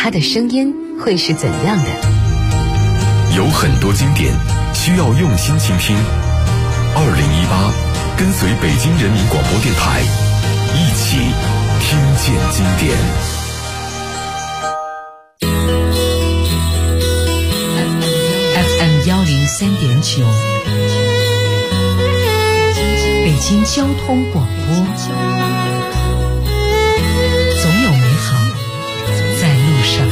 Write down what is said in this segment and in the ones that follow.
它的声音会是怎样的？ 有很多经典需要用心倾听。2018，跟随北京人民广播电台，一起听见经典。 FM 103.9，北京交通广播，总有美好在路上。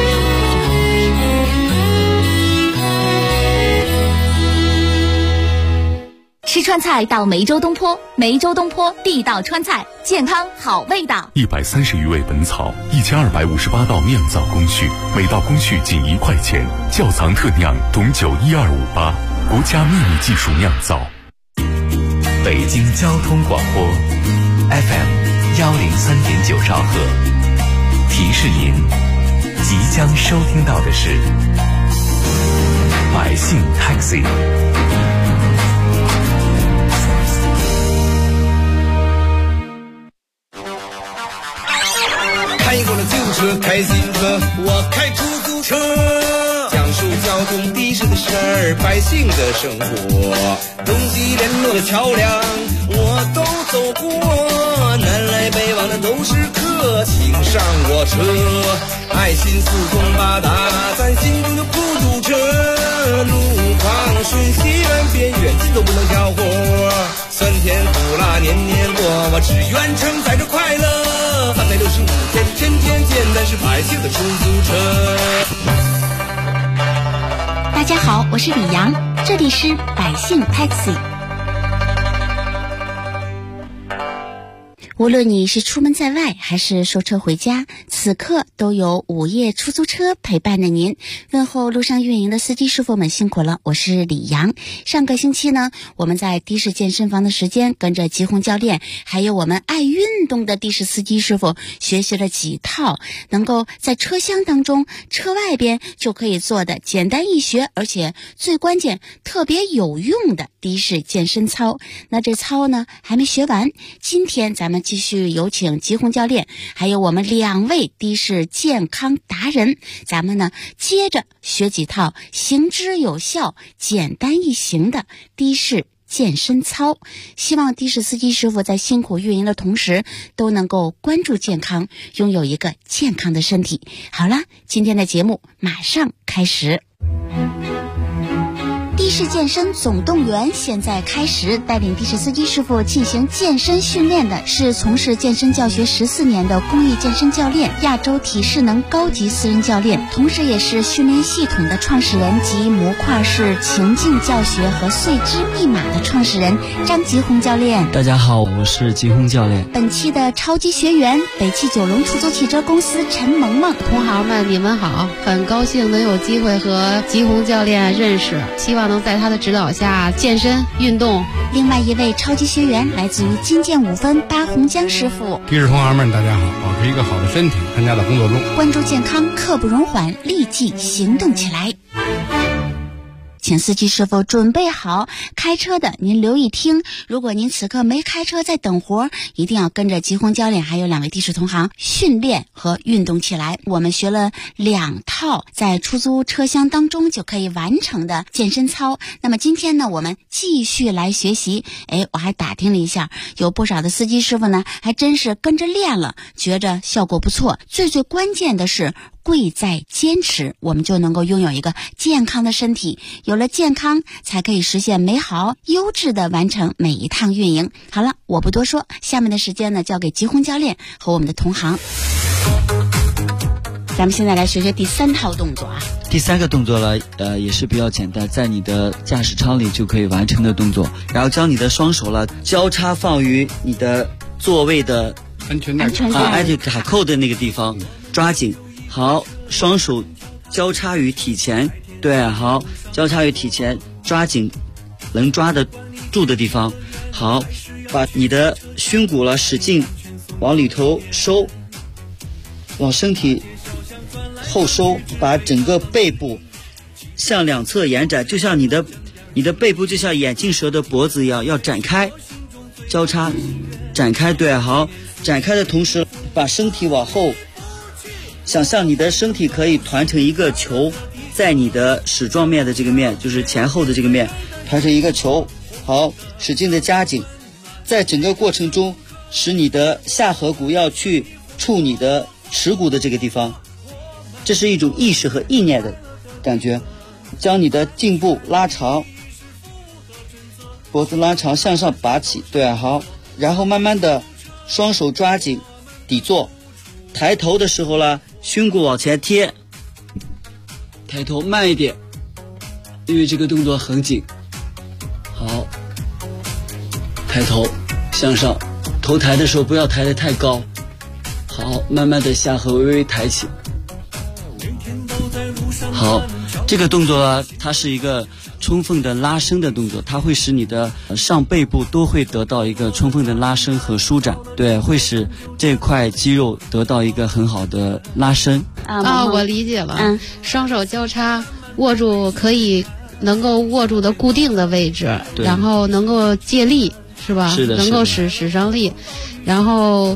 吃川菜到梅州东坡，梅州东坡地道川菜，健康好味道。 130余味本草，1258道酿造工序，每道工序仅1块钱，窖藏特酿董酒12588，国家秘密技术酿造。 北京交通广播 FM 103.9兆赫，提示您即将收听到的是百姓 Taxi。 开过了旧车，开新车，我开出租车，讲述交通的士的事儿，百姓的生活，东西联络的桥梁我都走过，南来北往的都是客，请上我车，爱心四通八达，咱心中就不堵车，路况顺西远边远近都不能挑活，酸甜苦辣年年过，我只愿承载着快乐，365天天天见，咱是百姓的出租车。 大家好，我是李阳，这里是百姓 Taxi。无论你是出门在外还是收车回家，此刻都有午夜出租车陪伴着您。问候路上运营的司机师傅们辛苦了，我是李阳。上个星期呢，我们在的士健身房的时间，跟着吉红教练还有我们爱运动的的士司机师傅学习了几套能够在车厢当中车外边就可以做的简单易学，而且最关键特别有用的的士健身操。那这操呢还没学完，今天咱们继续有请吉红教练还有我们2位的士健康达人，咱们呢接着学几套行之有效简单易行的的士健身操，希望的士司机师傅在辛苦运营的同时都能够关注健康，拥有一个健康的身体。好了，今天的节目马上开始。的士健身总动员现在开始，带领的士司机师傅进行健身训练的是从事健身教学14年的公益健身教练，亚洲体适能高级私人教练，同时也是训练系统的创始人及模块式情境教学和碎肢密码的创始人张吉红教练。 大家好，我是吉红教练。 本期的超级学员，北汽九龙出租汽车公司陈萌萌。 同行们你们好，很高兴能有机会和吉红教练认识，希望能在他的指导下健身运动。 另外一位超级学员来自于金剑5分巴洪江师傅。 的士同行们大家好，保持一个好的身体，参加到工作中， 关注健康，刻不容缓，立即行动起来。请司机师傅准备好，开车的您留意听，如果您此刻没开车在等活，一定要跟着吉红教练还有2位的士同行训练和运动起来。我们学了2套在出租车厢当中就可以完成的健身操，那么今天呢我们继续来学习。我还打听了一下，有不少的司机师傅呢还真是跟着练了，觉着效果不错。最关键的是贵在坚持，我们就能够拥有一个健康的身体，有了健康才可以实现美好优质的完成每一趟运营。好了，我不多说，下面的时间呢交给吉红教练和我们的同行。咱们现在来学学第3套动作啊。 第3个动作了，也是比较简单，在你的驾驶舱里就可以完成的动作。然后将你的双手了交叉放于你的座位的安全带卡扣的那个地方，抓紧。好，双手交叉于体前，对，好，交叉于体前，抓紧能抓得住的地方。好，把你的胸骨了使劲往里头收，往身体后收，把整个背部向两侧延展，就像你的背部就像眼镜蛇的脖子一样，要展开，交叉展开，对，好，展开的同时把身体往后想象你的身体可以团成一个球，在你的矢状面的这个面，就是前后的这个面，团成一个球。好，使劲的夹紧，在整个过程中，使你的下颌骨要去触你的耻骨的这个地方，这是一种意识和意念的感觉。将你的颈部拉长，脖子拉长，向上拔起，对，好，然后慢慢的双手抓紧底座，抬头的时候呢，胸骨往前贴，抬头慢一点，因为这个动作很紧。好，抬头向上，头抬的时候不要抬得太高。好，慢慢的下颌微微抬起。好，这个动作啊，它是一个充分的拉伸的动作，它会使你的上背部都会得到一个充分的拉伸和舒展，对，会使这块肌肉得到一个很好的拉伸。 我理解了。双手交叉握住，可以能够握住的固定的位置，然后能够借力，是吧？ 是的， 能够使上力，然后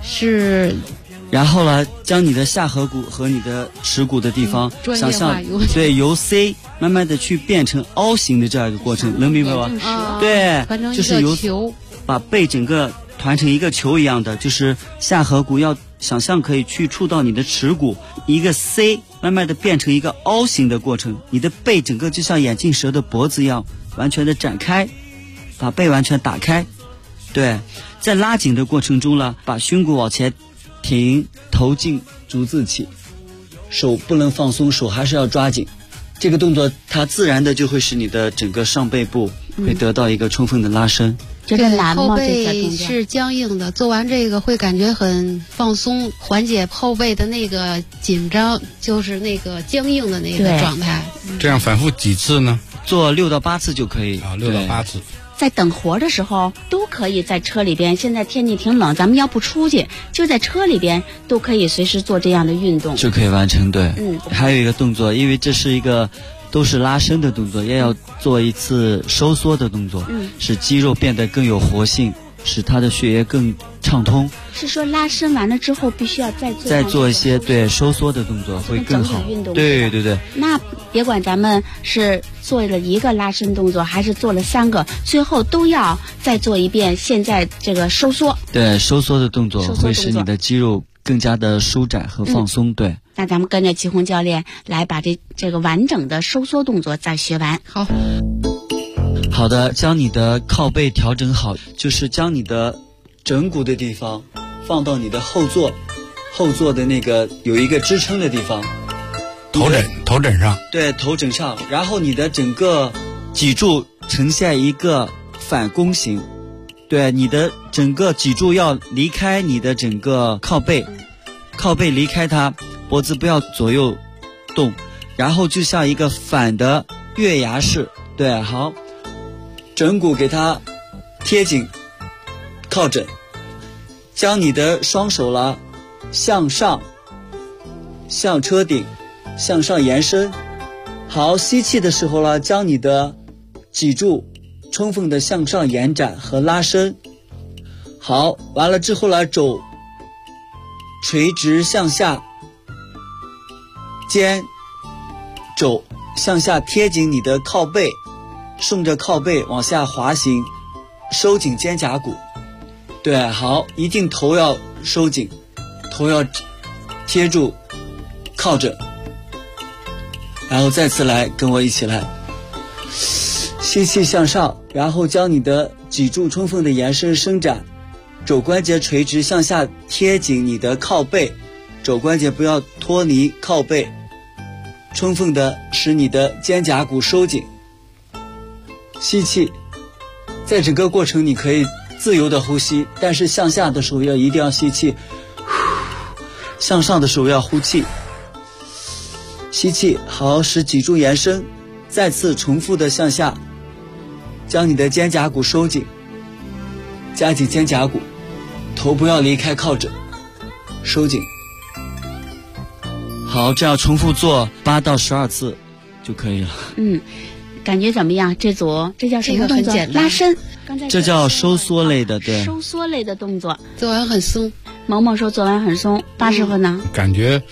呢，将你的下颌骨和你的耻骨的地方，想象对由 C 慢慢的去变成凹形的这样一个过程，能明白吗？对，就是由球把背整个团成一个球一样的，就是下颌骨要想象可以去触到你的耻骨，一个 C 慢慢的变成一个凹形的过程，你的背整个就像眼镜蛇的脖子一样完全的展开，把背完全打开。对，在拉紧的过程中呢，把胸骨往前挺，头颈逐字起，手不能放松，手还是要抓紧。这个动作它自然的就会使你的整个上背部会得到一个充分的拉伸。 觉得难吗？ 后背是僵硬的，做完这个会感觉很放松，缓解后背的那个紧张，就是那个僵硬的那个状态。 这样反复几次呢？ 做6到8次就可以。 6到8次。 在等活的时候都可以在车里边，现在天气挺冷，咱们要不出去，就在车里边都可以随时做这样的运动， 就可以完成。对，还有一个动作，因为这是一个都是拉伸的动作，也要做一次收缩的动作，使肌肉变得更有活性，使它的血液更畅通。 是说拉伸完了之后必须要再做一些对收缩的动作会更好。对。 那别管咱们是做了一个拉伸动作还是做了3个，最后都要再做一遍现在这个收缩。 对，收缩的动作会使你的肌肉更加的舒展和放松。对， 那咱们跟着祁红教练来把这个完整的收缩动作再学完。 好的，将你的靠背调整好，就是将你的枕骨的地方放到你的后座的那个有一个支撑的地方， 头枕上。 对，头枕上，然后你的整个脊柱呈现一个反弓形，对，你的整个脊柱要离开你的整个靠背离开它，脖子不要左右动，然后就像一个反的月牙式。对，好，枕骨给它贴紧靠枕，将你的双手了向上，向车顶向上延伸。好，吸气的时候了，将你的脊柱充分的向上延展和拉伸。好，完了之后了，肘垂直向下，肩肘向下贴紧你的靠背，顺着靠背往下滑行，收紧肩胛骨。对，好，一定头要收紧，头要贴住靠枕。然后再次来跟我一起来，吸气向上，然后将你的脊柱充分的延伸伸展，肘关节垂直向下贴紧你的靠背，肘关节不要脱离靠背，充分的使你的肩胛骨收紧。吸气，在整个过程你可以自由的呼吸，但是向下的时候一定要吸气，向上的时候要呼气。吸气，好，使脊柱延伸，再次重复的向下，将你的肩胛骨收紧，夹紧肩胛骨，头不要离开靠枕，收紧。好，这样重复做8到12次就可以了。 感觉怎么样？这组这叫什么动作？拉伸。 这叫收缩类的，对， 收缩类的动作， 做完很松。 萌萌说做完很松，巴师傅呢？ 感觉，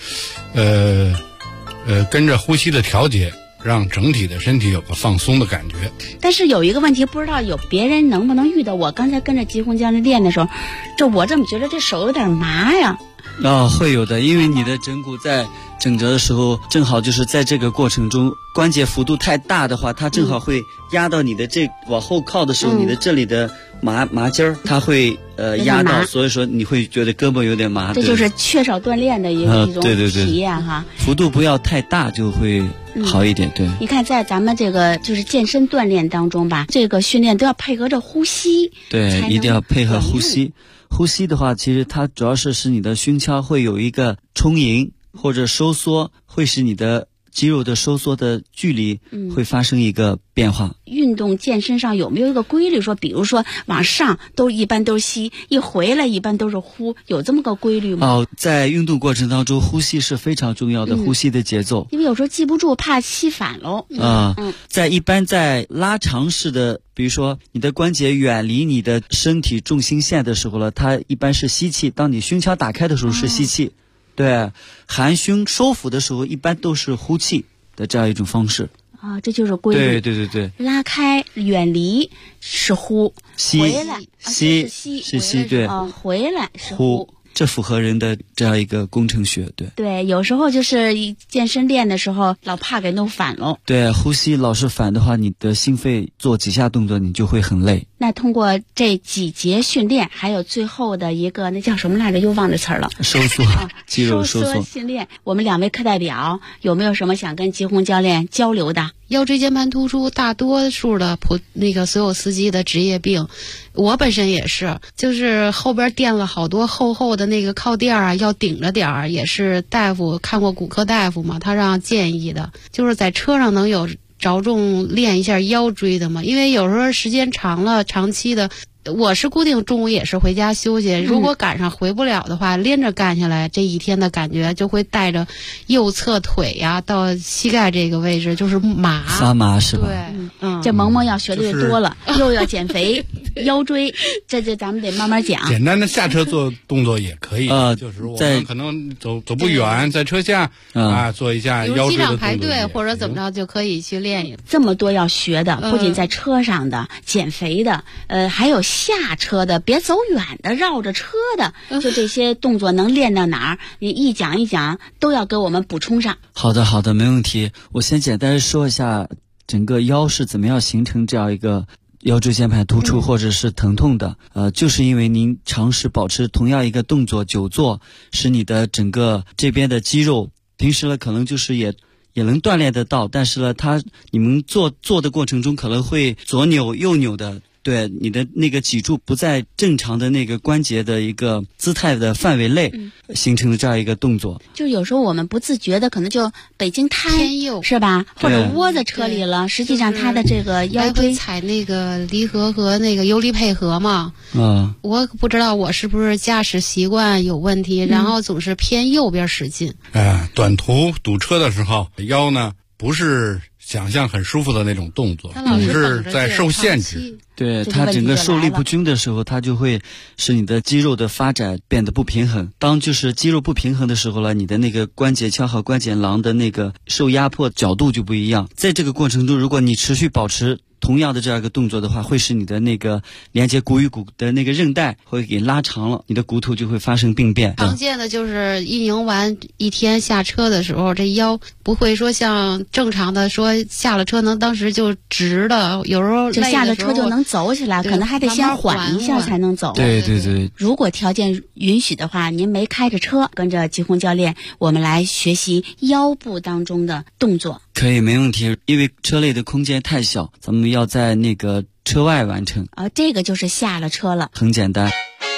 跟着呼吸的调节，让整体的身体有个放松的感觉。 但是有一个问题，不知道有别人能不能遇到。我刚才跟着吉红教练练的时候，我怎么觉得这手有点麻呀？ 会有的，因为你的枕骨在整折的时候，正好就是在这个过程中，关节幅度太大的话，它正好会压到你的往后靠的时候，你的这里的麻筋儿，它会压到，所以说你会觉得胳膊有点麻。 这就是缺少锻炼的一种体验哈。 幅度不要太大就会好一点。对， 你看在咱们这个就是健身锻炼当中吧，这个训练都要配合着呼吸。 对，一定要配合呼吸。呼吸的话，其实它主要是使你的胸腔会有一个充盈或者收缩，会使你的肌肉的收缩的距离会发生一个变化。 运动健身上有没有一个规律说，比如说往上一般都是吸，一回来一般都是呼，有这么个规律吗？ 在运动过程当中，呼吸是非常重要的，呼吸的节奏。 因为有时候记不住，怕吸反喽。 在拉长式的，比如说你的关节远离你的身体重心线的时候了，它一般是吸气。当你胸腔打开的时候是吸气。对，含胸收腹的时候一般都是呼气的这样一种方式。 这就是规律。 对。 拉开远离是呼，回来吸是吸，对。 回来是呼。 这符合人的这样一个工程学。 对，有时候就是健身练的时候老怕给弄反了。 对，呼吸老是反的话，你的心肺做几下动作你就会很累。 那通过这几节训练，还有最后的一个那叫什么来着，又忘这词儿了， 收缩，肌肉收缩训练。我们2位课代表有没有什么想跟吉红教练交流的？ 腰椎间盘突出大多数的所有司机的职业病，我本身也是，就是后边垫了好多厚厚的那个靠垫啊，要顶着点儿，也是大夫看过骨科大夫嘛，他让建议的，就是在车上能有着重练一下腰椎的嘛，因为有时候时间长了，长期的。我是固定中午也是回家休息，如果赶上回不了的话，连着干下来，这一天的感觉就会带着右侧腿呀到膝盖这个位置就是发麻是吧？ 对，这萌萌要学的就多了，又要减肥，腰椎，这咱们得慢慢讲。 简单的下车做动作也可以，就是我们可能走不远，在车下做一下腰椎的动作。机场排队或者怎么着就可以去练一。 这么多要学的，不仅在车上的减肥的，还有下车的，别走远的，绕着车的，就这些动作能练到哪儿？你一讲一讲，都要给我们补充上。 好的，没问题。我先简单说一下整个腰是怎么样形成这样一个腰椎间盘突出或者是疼痛的。就是因为您长时保持同样一个动作久坐，使你的整个这边的肌肉，平时呢可能就是也能锻炼得到，但是呢你们做的过程中可能会左扭右扭的。对，你的那个脊柱不在正常的那个关节的一个姿态的范围内，形成的这样一个动作。 就有时候我们不自觉的，可能就北京瘫是吧？或者窝在车里了，实际上他的这个腰椎踩那个离合和那个油离配合嘛。我不知道我是不是驾驶习惯有问题，然后总是偏右边使劲。 短途堵车的时候，腰呢不是想象很舒服的那种动作，总是在受限制。 对，它整个受力不均的时候，它就会使你的肌肉的发展变得不平衡。当就是肌肉不平衡的时候了，你的那个关节腔和关节囊的那个受压迫角度就不一样。在这个过程中，如果你持续保持同样的这样一个动作的话，会使你的那个连接骨与骨的那个韧带会给拉长了，你的骨头就会发生病变。 常见的就是运营完一天下车的时候，这腰不会说像正常的说下了车能当时就直的，有时候就下了车就能走起来，可能还得先缓一下才能走。 对。 如果条件允许的话，您没开着车，跟着吉红教练，我们来学习腰部当中的动作。 可以，没问题。因为车内的空间太小，咱们要在那个车外完成。 这个就是下了车了， 很简单。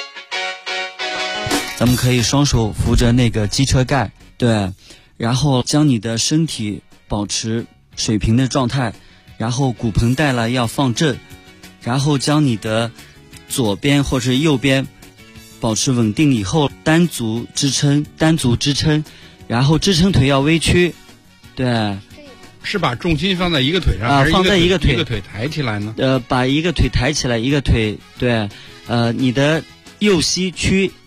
咱们可以双手扶着那个机车盖，对，然后将你的身体保持水平的状态，然后骨盆带了要放正，然后将你的左边或者右边保持稳定以后，单足支撑，然后支撑腿要微屈，对。 是把重心放在一个腿上，还是放在一个腿抬起来呢？ 把一个腿抬起来，一个腿对，你的右膝屈，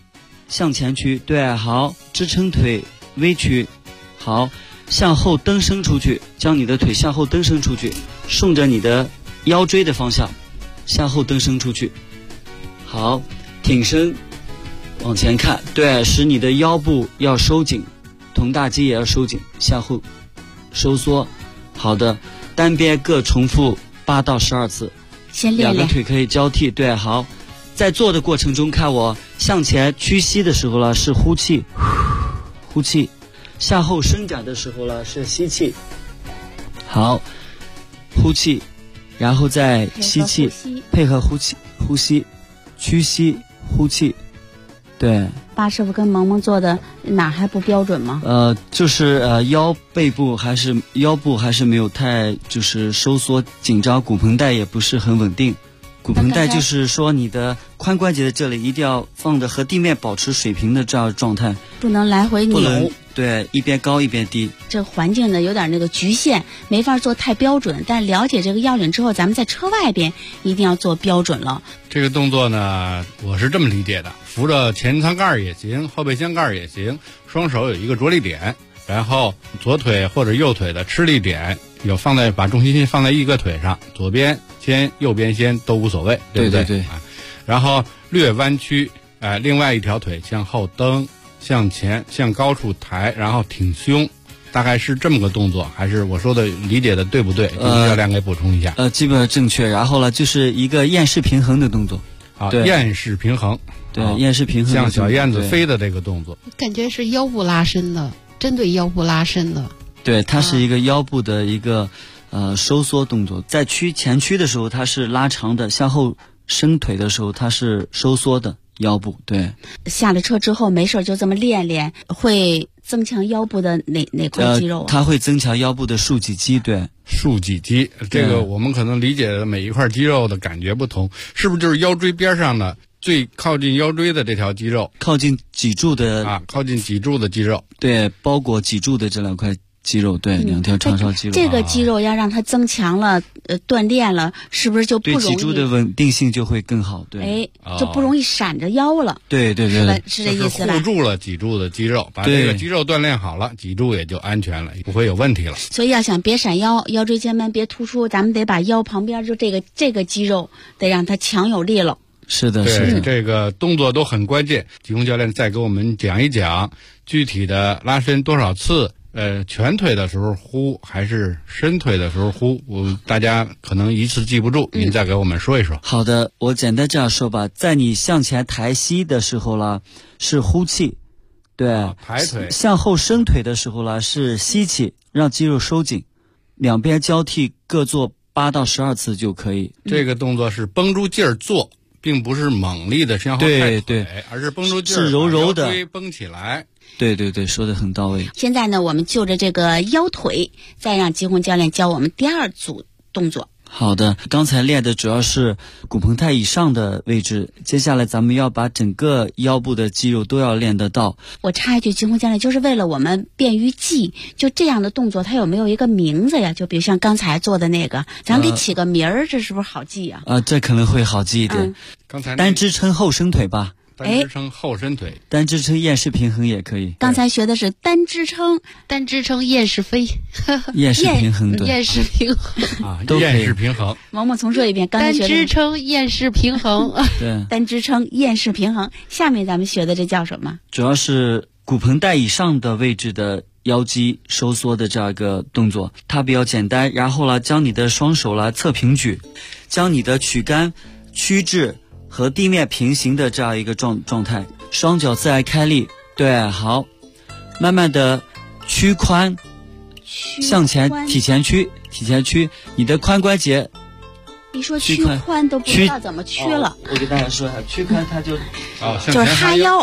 向前屈，对，好，支撑腿微屈，好，向后蹬伸出去，将你的腿向后蹬伸出去，顺着你的腰椎的方向向后蹬伸出去，好，挺身往前看，对，使你的腰部要收紧，臀大肌也要收紧，向后收缩。好的，单边各重复8到12次， 先练练， 两个腿可以交替，对，好，在做的过程中看我向前屈膝的时候呢是呼气，呼气，向后伸展的时候呢是吸气，好，呼气，然后再吸气，配合呼气，呼吸，屈膝，呼气，对。 巴师傅跟萌萌做的哪还不标准吗？ 就是腰部还是没有太就是收缩紧张，骨盆带也不是很稳定。骨盆带就是说你的髋关节的这里一定要放的和地面保持水平的这样状态， 不能来回扭， 不能对一边高一边低。 这环境呢有点那个局限，没法做太标准。但了解这个要领之后，咱们在车外边一定要做标准了。 这个动作呢，我是这么理解的：扶着前舱盖也行，后备箱盖也行，双手有一个着力点，然后左腿或者右腿的吃力点有把重心先放在一个腿上，左边先右边先都无所谓，对不对？ 对。 然后略弯曲，另外一条腿向后蹬，向前向高处抬，然后挺胸，大概是这么个动作，还是我说的理解的对不对？教练给补充一下。 基本上正确。然后呢，就是一个燕式平衡的动作。 啊，燕式平衡， 对，燕式平衡， 像小燕子飞的这个动作， 感觉是腰部拉伸的，针对腰部拉伸的。 对，它是一个腰部的一个收缩动作，在前屈的时候它是拉长的，向后伸腿的时候它是收缩的腰部。对， 下了车之后没事就这么练练，会增强腰部的哪块肌肉它会增强腰部的竖脊肌。对， 竖脊肌，这个我们可能理解的每一块肌肉的感觉不同，是不是就是腰椎边上的最靠近腰椎的这条肌肉， 靠近脊柱的靠近脊柱的肌肉？ 对，包裹脊柱的这两块肌肉，对，两条长条肌肉。 这个肌肉要让它增强了，锻炼了，是不是就不容易？ 对脊柱的稳定性就会更好。对， 就不容易闪着腰了。 对， 是这意思吧？ 护住了脊柱的肌肉，把这个肌肉锻炼好了，脊柱也就安全了，不会有问题了。 所以要想别闪腰，腰椎间盘别突出，咱们得把腰旁边就这个肌肉得让它强有力了。 是的， 对，这个动作都很关键。吉红教练再给我们讲一讲具体的拉伸多少次。全腿的时候呼还是伸腿的时候呼，大家可能一次记不住，您再给我们说一说。 好的，我简单这样说吧，在你向前抬膝的时候了是呼气，对， 抬腿； 向后伸腿的时候了是吸气，让肌肉收紧，两边交替各做8到12次就可以。 这个动作是绷住劲儿做，并不是猛力的向后抬腿，而是绷住劲儿， 是柔柔的腰椎绷起来。 对，说得很到位。 现在呢，我们就着这个腰腿，再让吉红教练教我们第2组动作。 好的，刚才练的主要是骨盆带以上的位置，接下来咱们要把整个腰部的肌肉都要练得到。 我插一句，吉红教练，就是为了我们便于记，就这样的动作它有没有一个名字呀？就比如像刚才做的那个，咱给起个名儿，这是不是好记呀？ 这可能会好记一点。 刚才单支撑后伸腿吧。 单支撑后伸腿， 单支撑燕式平衡也可以。 刚才学的是单支撑燕式飞， 燕式平衡，对， 燕式平衡啊，燕式平衡。 萌萌重说一遍，刚才学的单支撑燕式平衡， 对， 单支撑燕式平衡。下面咱们学的这叫什么？ 主要是骨盆带以上的位置的腰肌收缩的这样一个动作，它比较简单。然后呢，将你的双手来侧平举，将你的躯干屈至和地面平行的这样一个状态，双脚自然开立，对，好，慢慢的屈髋，向前体前屈，你的髋关节。 一说屈髋都不知道怎么屈了。 我给大家说一下，屈髋它就是哈腰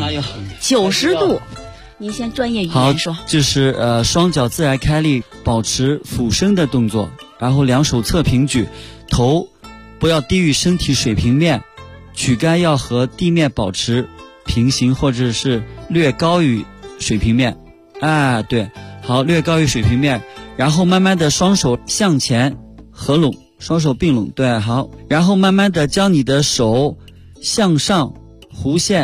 ，90度。您先专业语言说。 好，就是双脚自然开立，保持俯身的动作，然后两手侧平举，头不要低于身体水平面。躯干要和地面保持平行，或者是略高于水平面。对，好，略高于水平面。然后慢慢的双手向前合拢，双手并拢，对，好。然后慢慢的将你的手向上弧线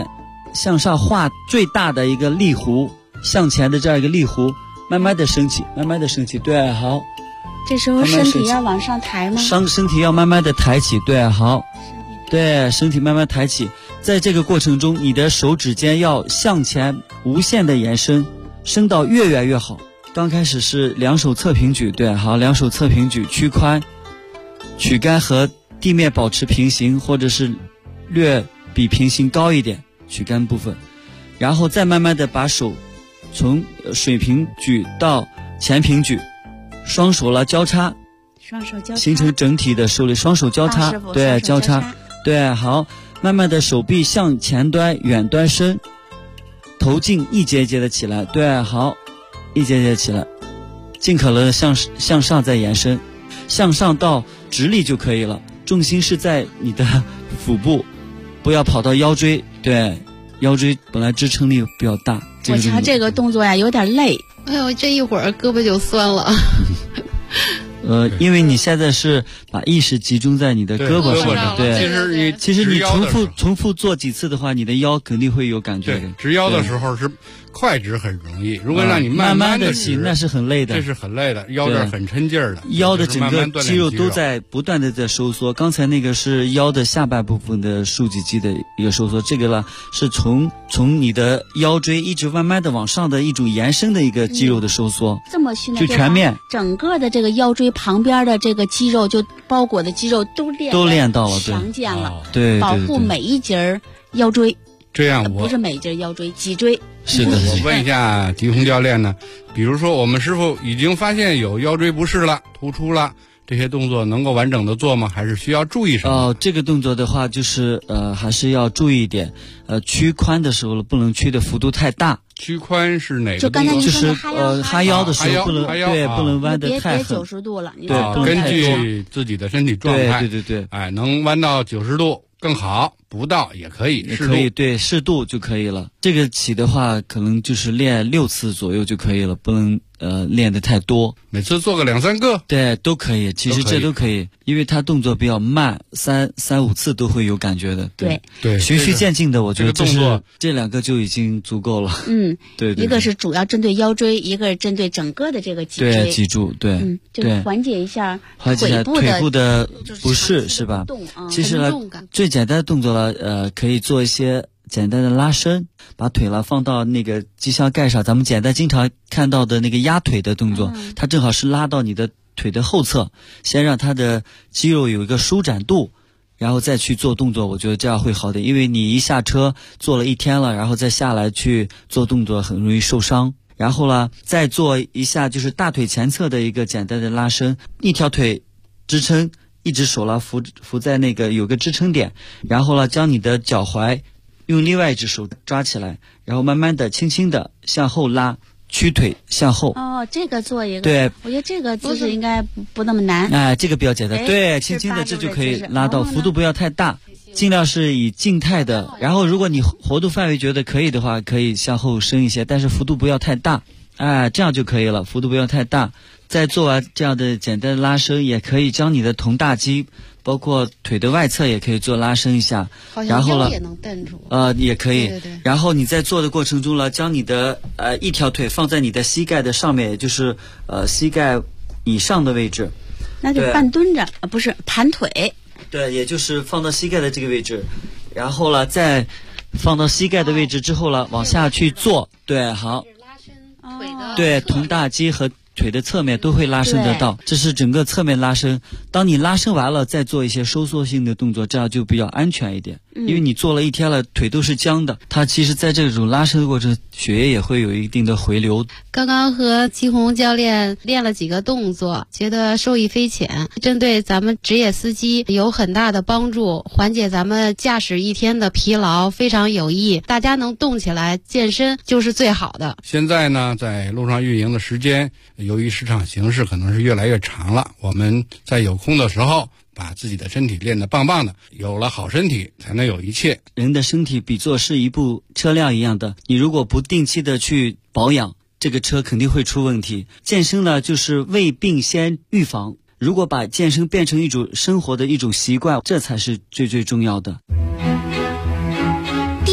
向上画最大的一个力弧，向前的这样一个力弧，慢慢的升起，慢慢的升起，对，好。 这时候身体要往上抬吗？ 身体要慢慢的抬起，对，好。对，身体慢慢抬起，在这个过程中，你的手指尖要向前无限的延伸，伸到越远越好。刚开始是两手侧平举，对，好，两手侧平举，屈髋，躯干和地面保持平行，或者是略比平行高一点，躯干部分，然后再慢慢的把手从水平举到前平举，双手交叉，形成整体的受力，双手交叉，对，交叉，对，好，慢慢的手臂向前端远端伸，头颈一节节的起来，对，好，一节节起来，尽可能的向上再延伸，向上到直立就可以了，重心是在你的腹部，不要跑到腰椎，对，腰椎本来支撑力比较大。 我瞧这个动作呀有点累， 哎呦，这一会儿胳膊就酸了。 因为你现在是把意识集中在你的胳膊上，对，其实你重复做几次的话，你的腰肯定会有感觉的。 直腰的时候是快直很容易，如果让你慢慢的起，那是很累的， 这是很累的，腰这很抻劲儿的， 腰的整个肌肉都在不断的在收缩。刚才那个是腰的下半部分的竖脊肌的一个收缩，这个呢是从你的腰椎一直慢慢的往上的一种延伸的一个肌肉的收缩。 这么训练就全面， 整个的这个腰椎旁边的这个肌肉就包裹的肌肉都练到了， 强健了， 对， 保护每一节腰椎。 这样不是每一节腰椎，脊椎。 是的， 我问一下吉红教练呢，比如说我们师傅已经发现有腰椎不适了、突出了，这些动作能够完整的做吗？还是需要注意什么？ 这个动作的话，就是还是要注意一点，屈髋的时候不能屈的幅度太大。 屈髋是哪个动作？ 就是哈腰的时候不能不能弯得太狠 ，90度了， 对， 根据自己的身体状态， 对， 哎，能弯到90度更好，不到也可以， 可以，对，适度就可以了。这个起的话，可能就是练6次左右就可以了，不能练得太多。 每次做个2、3个， 对，都可以。其实这都可以，因为它动作比较慢，3、5次都会有感觉的。 对， 循序渐进的，我觉得这2个就已经足够了。对， 一个是主要针对腰椎，一个是针对整个的这个脊椎。 对，脊柱，对， 就缓解一下腿部的不适，是吧？其实呢，最简单的动作呢，可以做一些简单的拉伸，把腿放到那个机箱盖上，咱们简单经常看到的那个压腿的动作，它正好是拉到你的腿的后侧，先让它的肌肉有一个舒展度，然后再去做动作，我觉得这样会好点。因为你一下车做了1天了，然后再下来去做动作很容易受伤。然后呢，再做一下就是大腿前侧的一个简单的拉伸，一条腿支撑，一只手扶在那个有个支撑点，然后呢将你的脚踝用另外一只手抓起来，然后慢慢的轻轻的向后拉，屈腿向后。 这个做一个， 对， 我觉得这个姿势应该不那么难。 哎，这个比较简单，对，轻轻的这就可以拉到，幅度不要太大，尽量是以静态的。然后如果你活动范围觉得可以的话，可以向后伸一些，但是幅度不要太大。哎，这样就可以了，幅度不要太大。再做完这样的简单的拉伸，也可以将你的臀大肌包括腿的外侧也可以做拉伸一下，然后也能蹬住， 也可以。 对。 然后你在做的过程中呢，将你的一条腿放在你的膝盖的上面，也就是膝盖以上的位置。 那就半蹲着，不是盘腿。 对，也就是放到膝盖的这个位置，然后呢，再放到膝盖的位置之后呢，往下去做。对，好。对，臀大肌和腿的侧面都会拉伸得到，这是整个侧面拉伸。当你拉伸完了，再做一些收缩性的动作，这样就比较安全一点。因为你做了1天了，腿都是僵的，它其实在这种拉伸的过程，血液也会有一定的回流。 刚刚和季红教练练了几个动作，觉得受益匪浅，针对咱们职业司机有很大的帮助，缓解咱们驾驶一天的疲劳，非常有益。大家能动起来，健身就是最好的。 现在呢，在路上运营的时间，由于市场形势可能是越来越长了，我们在有空的时候把自己的身体练得棒棒的，有了好身体才能有一切。 人的身体比作是一部车辆一样的，你如果不定期的去保养，这个车肯定会出问题。健身呢，就是未病先预防，如果把健身变成一种生活的一种习惯，这才是最重要的。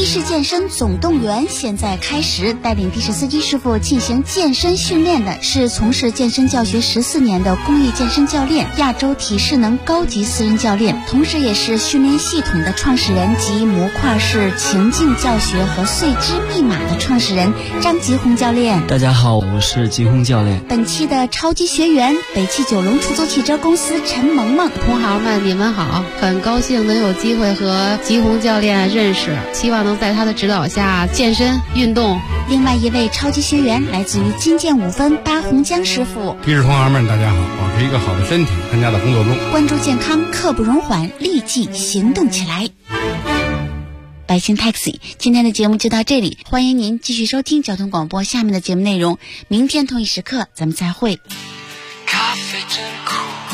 士健身总动员现在开始，带领的士司机师傅进行健身训练的是从事健身教学14年的公益健身教练、亚洲体适能高级私人教练，同时也是训练系统的创始人及模块式情境教学和碎肢密码的创始人张吉红教练。 大家好，我是吉红教练。 本期的超级学员，北汽九龙出租汽车公司陈萌萌。 同行们，你们好，很高兴能有机会和吉红教练认识，希望能在他的指导下健身运动。 另外一位超级学员来自于金剑5分巴洪江师傅。 的士同行们，大家好，保持一个好的身体，参加到工作中， 关注健康，刻不容缓，立即行动起来。百姓 Taxi， 今天的节目就到这里，欢迎您继续收听交通广播下面的节目内容，明天同一时刻咱们再会。 咖啡真苦，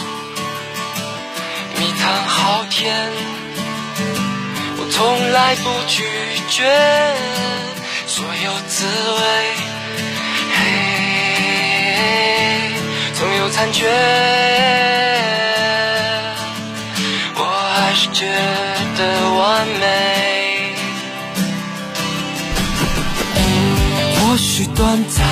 蜜糖好甜，我从来不拒绝所有滋味，总有残缺，我还是觉得完美。或许短暂，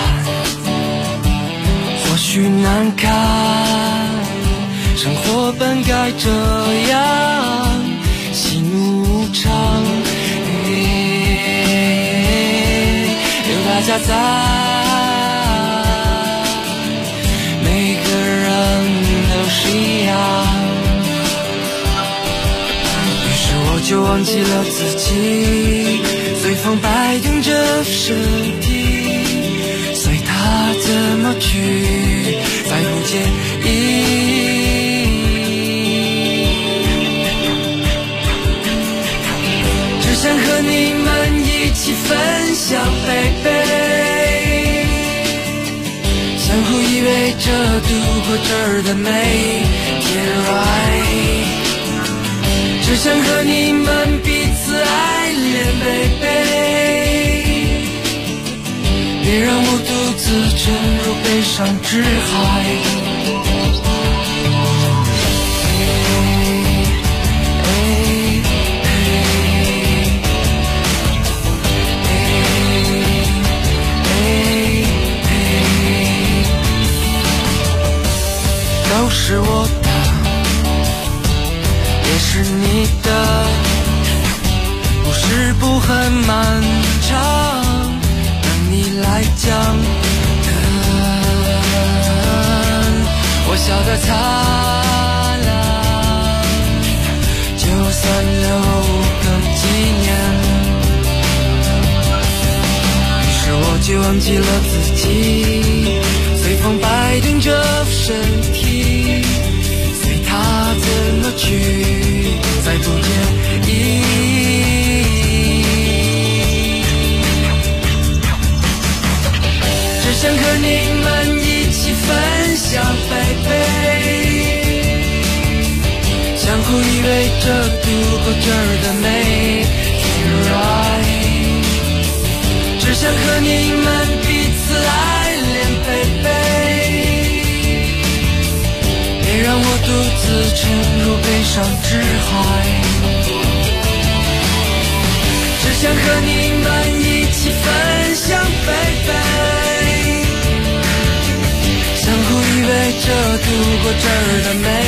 或许难堪，生活本该这样，喜怒无常，有大家在，每个人都是一样，于是我就忘记了自己，随风摆动着身体，随它怎么去，再不介意。只想和你们一起分享baby，相互依偎着度过这儿的每天 right， 只想和你们彼此爱恋 baby， 别让我独自沉入悲伤之海。都是我的，也是你的，故事不很漫长，等你来讲。我笑得灿烂，就算留个纪念。于是我就忘记了自己，随风摆动着身体，随它怎么去，再不介意。只想和你们一起分享baby，相互依偎着度过这儿的每天 right， 只想和你们彼此爱恋baby，别让我独自沉入悲伤之海，只想和你们一起分享baby，相互依偎着度过这儿的每